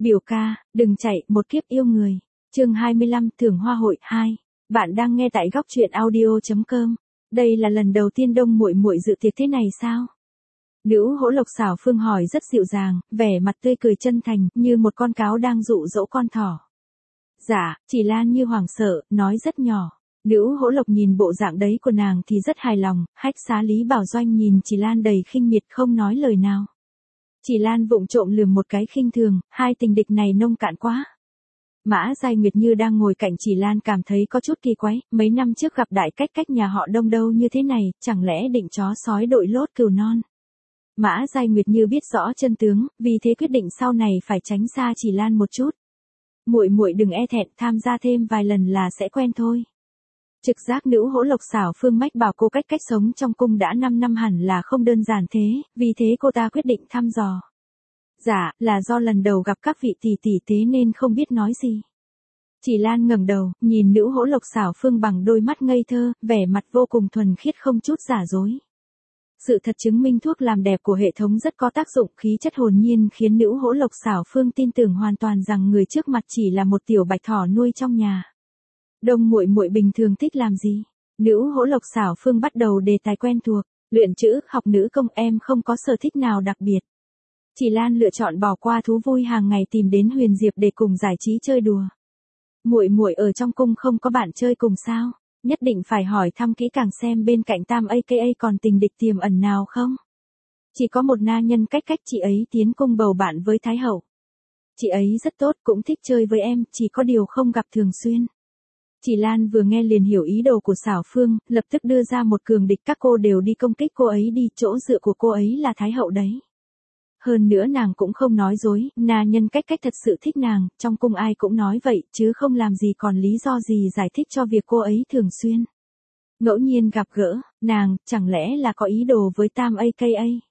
Biểu ca, đừng chạy, một kiếp yêu người. Chương 25, thưởng hoa hội 2. Bạn đang nghe tại góc truyện audio.com. Đây là lần đầu tiên Đông Muội Muội dự tiệc thế này sao? Nữ Hỗ Lộc xảo phương hỏi rất dịu dàng, vẻ mặt tươi cười chân thành, như một con cáo đang dụ dỗ con thỏ. Dạ, chỉ Lan như hoảng sợ, nói rất nhỏ. Nữ Hỗ Lộc nhìn bộ dạng đấy của nàng thì rất hài lòng, hách xá Lý Bảo Doanh nhìn Chỉ Lan đầy khinh miệt không nói lời nào. Chỉ Lan vụng trộm lườm một cái khinh thường, hai tình địch này nông cạn quá. Mã Giai Nguyệt như đang ngồi cạnh Chỉ Lan cảm thấy có chút kỳ quái, mấy năm trước gặp đại cách nhà họ Đông đâu như thế này, chẳng lẽ định chó sói đội lốt cừu non. Mã Giai Nguyệt như biết rõ chân tướng, vì thế quyết định sau này phải tránh xa Chỉ Lan một chút. Muội muội đừng e thẹn, tham gia thêm vài lần là sẽ quen thôi. Trực giác nữ Hỗ Lộc xảo phương mách bảo cô cách sống trong cung đã 5 năm hẳn là không đơn giản thế, vì thế cô ta quyết định thăm dò. Dạ, là do lần đầu gặp các vị tỷ tỷ thế nên không biết nói gì. Chỉ Lan ngẩng đầu, nhìn nữ Hỗ Lộc xảo phương bằng đôi mắt ngây thơ, vẻ mặt vô cùng thuần khiết không chút giả dối. Sự thật chứng minh thuốc làm đẹp của hệ thống rất có tác dụng, khí chất hồn nhiên khiến nữ Hỗ Lộc xảo phương tin tưởng hoàn toàn rằng người trước mặt chỉ là một tiểu bạch thỏ nuôi trong nhà. Đông Muội Muội bình thường thích làm gì? Nữ Hỗ Lộc xảo phương bắt đầu đề tài quen thuộc, luyện chữ, học nữ công, em không có sở thích nào đặc biệt. Chỉ Lan lựa chọn bỏ qua thú vui hàng ngày tìm đến Huyền Diệp để cùng giải trí chơi đùa. Muội Muội ở trong cung không có bạn chơi cùng sao? Nhất định phải hỏi thăm kỹ càng xem bên cạnh Tam aka còn tình địch tiềm ẩn nào không? Chỉ có một na nhân cách chị ấy tiến cung bầu bạn với Thái hậu. Chị ấy rất tốt, cũng thích chơi với em, chỉ có điều không gặp thường xuyên. Chỉ Lan vừa nghe liền hiểu ý đồ của xảo phương, lập tức đưa ra một cường địch, các cô đều đi công kích cô ấy đi, chỗ dựa của cô ấy là Thái hậu đấy. Hơn nữa nàng cũng không nói dối, na nhân cách thật sự thích nàng, trong cung ai cũng nói vậy, chứ không làm gì còn lý do gì giải thích cho việc cô ấy thường xuyên ngẫu nhiên gặp gỡ, nàng, chẳng lẽ là có ý đồ với Tam aka.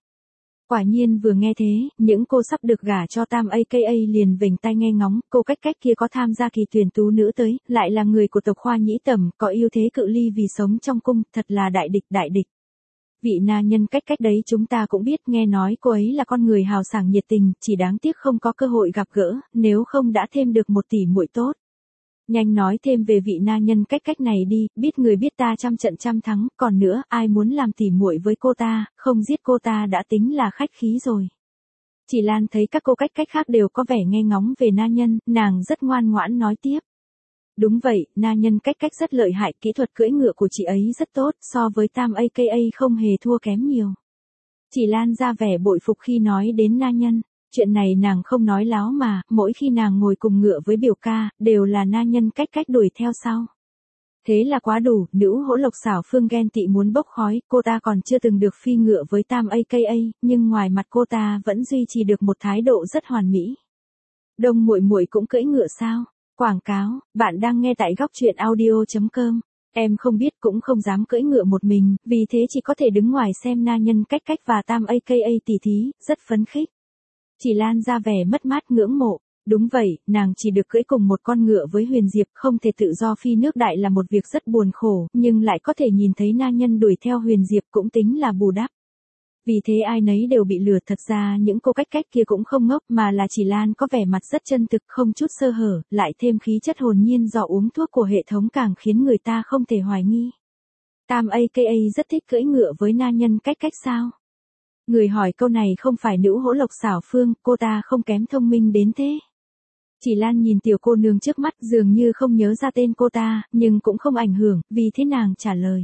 Quả nhiên vừa nghe thế, những cô sắp được gả cho Tam aka liền vểnh tai nghe ngóng, cô cách kia có tham gia kỳ tuyển tú nữ tới, lại là người của tộc Khoa Nhĩ Tẩm, có ưu thế cự ly vì sống trong cung, thật là đại địch. Vị na nhân cách đấy chúng ta cũng biết, nghe nói cô ấy là con người hào sảng nhiệt tình, chỉ đáng tiếc không có cơ hội gặp gỡ, nếu không đã thêm được một tỷ muội tốt. Nhanh nói thêm về vị na nhân cách này đi, biết người biết ta trăm trận trăm thắng, còn nữa, ai muốn làm tỷ muội với cô ta, không giết cô ta đã tính là khách khí rồi. Chỉ Lan thấy các cô cách khác đều có vẻ nghe ngóng về na nhân, nàng rất ngoan ngoãn nói tiếp. Đúng vậy, na nhân cách rất lợi hại, kỹ thuật cưỡi ngựa của chị ấy rất tốt, so với Tam aka không hề thua kém nhiều. Chỉ Lan ra vẻ bội phục khi nói đến na nhân, chuyện này nàng không nói láo mà, mỗi khi nàng ngồi cùng ngựa với biểu ca, đều là na nhân cách đuổi theo sau. Thế là quá đủ, nữ Hỗ Lộc xảo phương ghen tị muốn bốc khói, cô ta còn chưa từng được phi ngựa với Tam aka, nhưng ngoài mặt cô ta vẫn duy trì được một thái độ rất hoàn mỹ. Đông Muội Muội cũng cưỡi ngựa sao? Quảng cáo, bạn đang nghe tại góc truyện audio.com. Em không biết cũng không dám cưỡi ngựa một mình, vì thế chỉ có thể đứng ngoài xem na nhân cách và Tam aka tỉ thí, rất phấn khích. Chỉ Lan ra vẻ mất mát ngưỡng mộ. Đúng vậy, nàng chỉ được cưỡi cùng một con ngựa với Huyền Diệp, không thể tự do phi nước đại là một việc rất buồn khổ, nhưng lại có thể nhìn thấy na nhân đuổi theo Huyền Diệp cũng tính là bù đắp. Vì thế ai nấy đều bị lừa, thật ra những cô cách kia cũng không ngốc mà là Chỉ Lan có vẻ mặt rất chân thực, không chút sơ hở, lại thêm khí chất hồn nhiên do uống thuốc của hệ thống càng khiến người ta không thể hoài nghi. Tam aka rất thích cưỡi ngựa với na nhân cách sao? Người hỏi câu này không phải nữ Hỗ Lộc xảo phương, cô ta không kém thông minh đến thế. Chỉ Lan nhìn tiểu cô nương trước mắt dường như không nhớ ra tên cô ta, nhưng cũng không ảnh hưởng, vì thế nàng trả lời.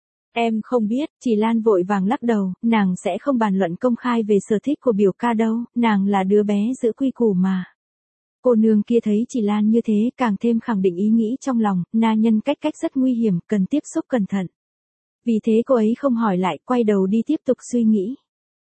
Em không biết, Chỉ Lan vội vàng lắc đầu, nàng sẽ không bàn luận công khai về sở thích của biểu ca đâu, nàng là đứa bé giữ quy củ mà. Cô nương kia thấy Chỉ Lan như thế càng thêm khẳng định ý nghĩ trong lòng, na nhân cách rất nguy hiểm, cần tiếp xúc cẩn thận. Vì thế cô ấy không hỏi lại, quay đầu đi tiếp tục suy nghĩ.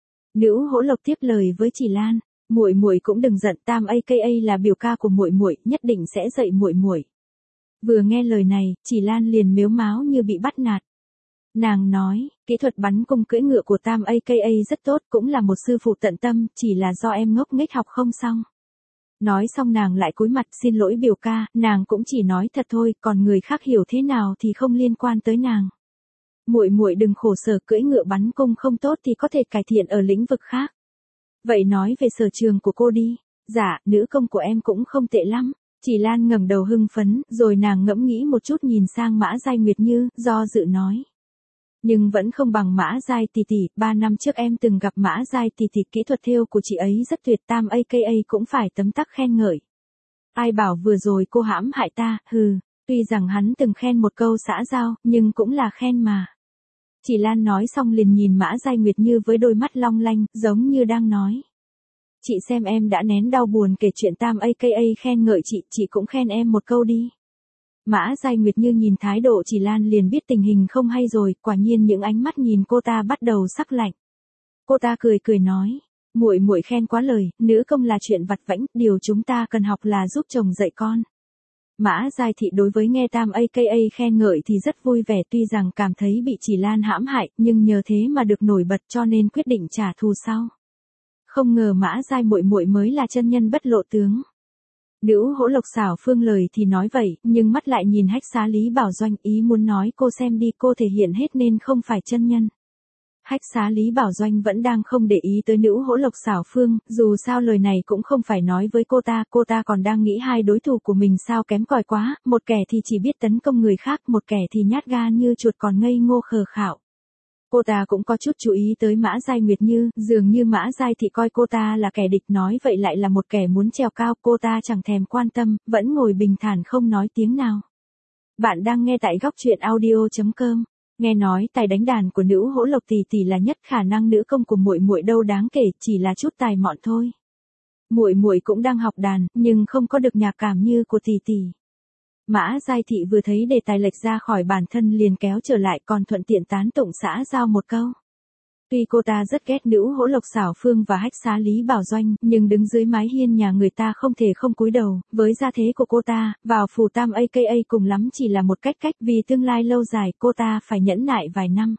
Nữ Hỗ Lộc tiếp lời với Chỉ Lan, muội muội cũng đừng giận, Tam aka là biểu ca của muội muội, nhất định sẽ dạy muội muội. Vừa nghe lời này, Chỉ Lan liền mếu máo như bị bắt nạt. Nàng nói, kỹ thuật bắn cung cưỡi ngựa của Tam aka rất tốt, cũng là một sư phụ tận tâm, chỉ là do em ngốc nghếch học không xong. Nói xong nàng lại cúi mặt, xin lỗi biểu ca, nàng cũng chỉ nói thật thôi, còn người khác hiểu thế nào thì không liên quan tới nàng. Muội muội đừng khổ sở, cưỡi ngựa bắn cung không tốt thì có thể cải thiện ở lĩnh vực khác. Vậy nói về sở trường của cô đi. Dạ, nữ công của em cũng không tệ lắm. Chỉ Lan ngẩng đầu hưng phấn, rồi nàng ngẫm nghĩ một chút nhìn sang Mã Giai Nguyệt Như, do dự nói. Nhưng vẫn không bằng Mã Giai tỷ tỷ, 3 năm trước em từng gặp Mã Giai tỷ tỷ, kỹ thuật thêu của chị ấy rất tuyệt, tam aka cũng phải tấm tắc khen ngợi. Ai bảo vừa rồi cô hãm hại ta, hừ, tuy rằng hắn từng khen một câu xã giao, nhưng cũng là khen mà. Chỉ Lan nói xong liền nhìn Mã Giai Nguyệt Như với đôi mắt long lanh, giống như đang nói. Chị xem em đã nén đau buồn kể chuyện tam aka khen ngợi chị cũng khen em một câu đi. Mã Giai Nguyệt Như nhìn thái độ Chỉ Lan liền biết tình hình không hay rồi, quả nhiên những ánh mắt nhìn cô ta bắt đầu sắc lạnh. Cô ta cười cười nói, muội muội khen quá lời, nữ công là chuyện vặt vãnh, điều chúng ta cần học là giúp chồng dạy con. Mã Giai Thị đối với nghe tam aka khen ngợi thì rất vui vẻ, tuy rằng cảm thấy bị Chỉ Lan hãm hại, nhưng nhờ thế mà được nổi bật cho nên quyết định trả thù sau. Không ngờ Mã Giai muội muội mới là chân nhân bất lộ tướng. Nữ Hỗ Lộc Xảo Phương lời thì nói vậy, nhưng mắt lại nhìn Hách Xá Lý Bảo Doanh, ý muốn nói cô xem đi, cô thể hiện hết nên không phải chân nhân. Hách Xá Lý Bảo Doanh vẫn đang không để ý tới nữ Hỗ Lộc Xảo Phương, dù sao lời này cũng không phải nói với cô ta còn đang nghĩ hai đối thủ của mình sao kém cỏi quá, một kẻ thì chỉ biết tấn công người khác, một kẻ thì nhát gan như chuột còn ngây ngô khờ khạo. Cô ta cũng có chút chú ý tới Mã Giai Nguyệt Như, dường như Mã Giai Thị coi cô ta là kẻ địch, nói vậy lại là một kẻ muốn trèo cao, cô ta chẳng thèm quan tâm, vẫn ngồi bình thản không nói tiếng nào. Bạn đang nghe tại góc truyện audio.com. Nghe nói tài đánh đàn của nữ Hỗ Lộc tỷ tỷ là nhất, khả năng nữ công của muội muội đâu đáng kể, chỉ là chút tài mọn thôi. Muội muội cũng đang học đàn, nhưng không có được nhạc cảm như của tỷ tỷ. Mã Giai Thị vừa thấy đề tài lệch ra khỏi bản thân liền kéo trở lại, còn thuận tiện tán tụng xã giao một câu. Tuy cô ta rất ghét nữ Hỗ Lộc Xảo Phương và Hách Xá Lý Bảo Doanh, nhưng đứng dưới mái hiên nhà người ta không thể không cúi đầu, với gia thế của cô ta, vào phủ tam aka cùng lắm chỉ là một cách, vì tương lai lâu dài cô ta phải nhẫn nại vài năm.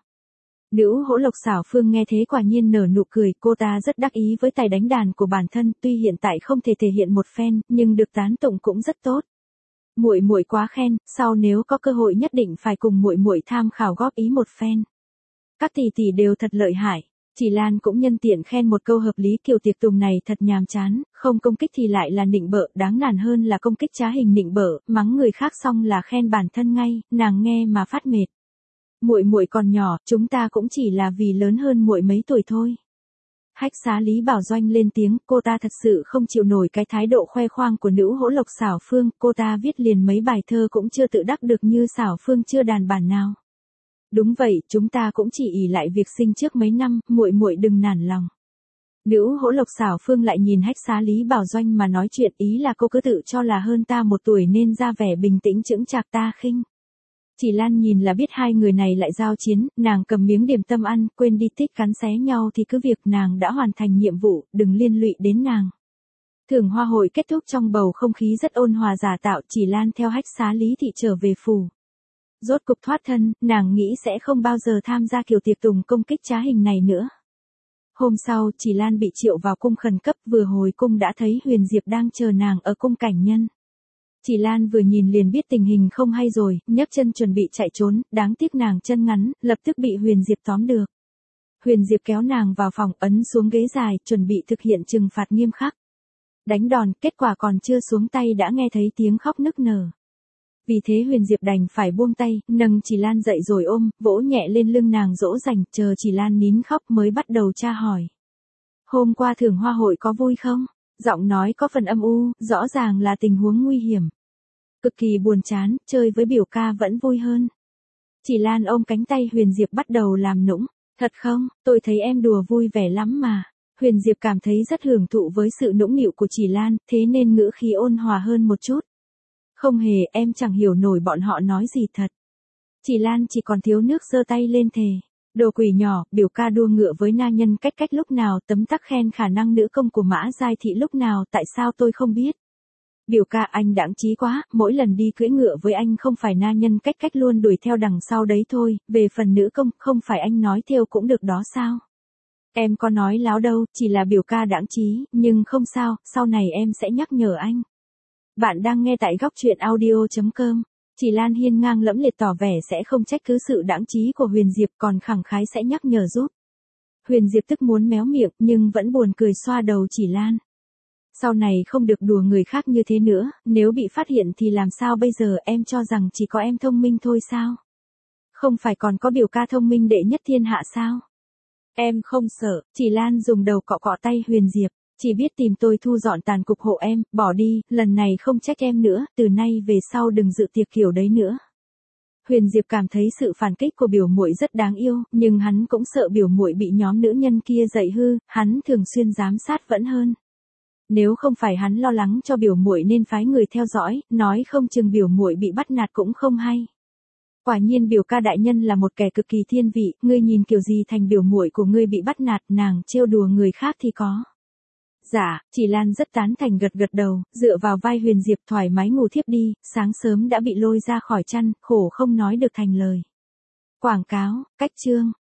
Nữ Hỗ Lộc Xảo Phương nghe thế quả nhiên nở nụ cười, cô ta rất đắc ý với tài đánh đàn của bản thân, tuy hiện tại không thể thể hiện một phen, nhưng được tán tụng cũng rất tốt. Muội muội quá khen, sau nếu có cơ hội nhất định phải cùng muội muội tham khảo góp ý một phen. Các tỷ tỷ đều thật lợi hại. Chỉ Lan cũng nhân tiện khen một câu hợp lý, kiểu tiệc tùng này thật nhàm chán, không công kích thì lại là nịnh bợ, đáng nản hơn là công kích trá hình nịnh bợ, mắng người khác xong là khen bản thân ngay, nàng nghe mà phát mệt. Muội muội còn nhỏ, chúng ta cũng chỉ là vì lớn hơn muội mấy tuổi thôi. Hách Xá Lý Bảo Doanh lên tiếng, cô ta thật sự không chịu nổi cái thái độ khoe khoang của nữ Hỗ Lộc Xảo Phương, cô ta viết liền mấy bài thơ cũng chưa tự đắc được như Xảo Phương chưa đàn bản nào. Đúng vậy, chúng ta cũng chỉ ỷ lại việc sinh trước mấy năm, muội muội đừng nản lòng. Nữ Hỗ Lộc Xảo Phương lại nhìn Hách Xá Lý Bảo Doanh mà nói chuyện, ý là cô cứ tự cho là hơn ta một tuổi nên ra vẻ bình tĩnh chững chạc, ta khinh. Chỉ Lan nhìn là biết hai người này lại giao chiến, nàng cầm miếng điểm tâm ăn, quên đi tích cắn xé nhau thì cứ việc nàng đã hoàn thành nhiệm vụ, đừng liên lụy đến nàng. Thưởng hoa hội kết thúc trong bầu không khí rất ôn hòa giả tạo, Chỉ Lan theo Hách Xá Lý Thị trở về phủ. Rốt cục thoát thân, nàng nghĩ sẽ không bao giờ tham gia kiểu tiệc tùng công kích trá hình này nữa. Hôm sau, Chỉ Lan bị triệu vào cung khẩn cấp, vừa hồi cung đã thấy Huyền Diệp đang chờ nàng ở cung cảnh nhân. Chỉ Lan vừa nhìn liền biết tình hình không hay rồi, nhấc chân chuẩn bị chạy trốn, đáng tiếc nàng chân ngắn, lập tức bị Huyền Diệp tóm được. Huyền Diệp kéo nàng vào phòng, ấn xuống ghế dài, chuẩn bị thực hiện trừng phạt nghiêm khắc. Đánh đòn, kết quả còn chưa xuống tay đã nghe thấy tiếng khóc nức nở. Vì thế Huyền Diệp đành phải buông tay, nâng Chỉ Lan dậy rồi ôm, vỗ nhẹ lên lưng nàng dỗ dành, chờ Chỉ Lan nín khóc mới bắt đầu tra hỏi. Hôm qua thưởng hoa hội có vui không? Giọng nói có phần âm u, rõ ràng là tình huống nguy hiểm. Cực kỳ buồn chán, chơi với biểu ca vẫn vui hơn. Chỉ Lan ôm cánh tay Huyền Diệp bắt đầu làm nũng. Thật không, tôi thấy em đùa vui vẻ lắm mà. Huyền Diệp cảm thấy rất hưởng thụ với sự nũng nịu của Chỉ Lan, thế nên ngữ khí ôn hòa hơn một chút. Không hề, em chẳng hiểu nổi bọn họ nói gì thật. Chỉ Lan chỉ còn thiếu nước giơ tay lên thề. Đồ quỷ nhỏ, biểu ca đua ngựa với na nhân cách lúc nào, tấm tắc khen khả năng nữ công của Mã Giai Thị lúc nào, tại sao tôi không biết. Biểu ca anh đãng trí quá, mỗi lần đi cưỡi ngựa với anh không phải na nhân cách luôn đuổi theo đằng sau đấy thôi, về phần nữ công, không phải anh nói theo cũng được đó sao. Em có nói láo đâu, chỉ là biểu ca đãng trí, nhưng không sao, sau này em sẽ nhắc nhở anh. Bạn đang nghe tại góc truyện audio.com. Chỉ Lan hiên ngang lẫm liệt tỏ vẻ sẽ không trách cứ sự đãng trí của Huyền Diệp, còn khẳng khái sẽ nhắc nhở giúp. Huyền Diệp tức muốn méo miệng nhưng vẫn buồn cười xoa đầu Chỉ Lan. Sau này không được đùa người khác như thế nữa, nếu bị phát hiện thì làm sao bây giờ, em cho rằng chỉ có em thông minh thôi sao? Không phải còn có biểu ca thông minh đệ nhất thiên hạ sao? Em không sợ, chỉ Lan dùng đầu cọ cọ tay Huyền Diệp, chỉ biết tìm tôi thu dọn tàn cục hộ em, bỏ đi, lần này không trách em nữa, từ nay về sau đừng dự tiệc kiểu đấy nữa. Huyền Diệp cảm thấy sự phản kích của biểu muội rất đáng yêu, nhưng hắn cũng sợ biểu muội bị nhóm nữ nhân kia dạy hư, hắn thường xuyên giám sát vẫn hơn. Nếu không phải hắn lo lắng cho biểu muội nên phái người theo dõi, nói không chừng biểu muội bị bắt nạt cũng không hay. Quả nhiên biểu ca đại nhân là một kẻ cực kỳ thiên vị, ngươi nhìn kiểu gì thành biểu muội của ngươi bị bắt nạt, nàng trêu đùa người khác thì có. Dạ, chỉ Lan rất tán thành gật gật đầu, dựa vào vai Huyền Diệp thoải mái ngủ thiếp đi, sáng sớm đã bị lôi ra khỏi chăn, khổ không nói được thành lời. Quảng cáo, cách chương.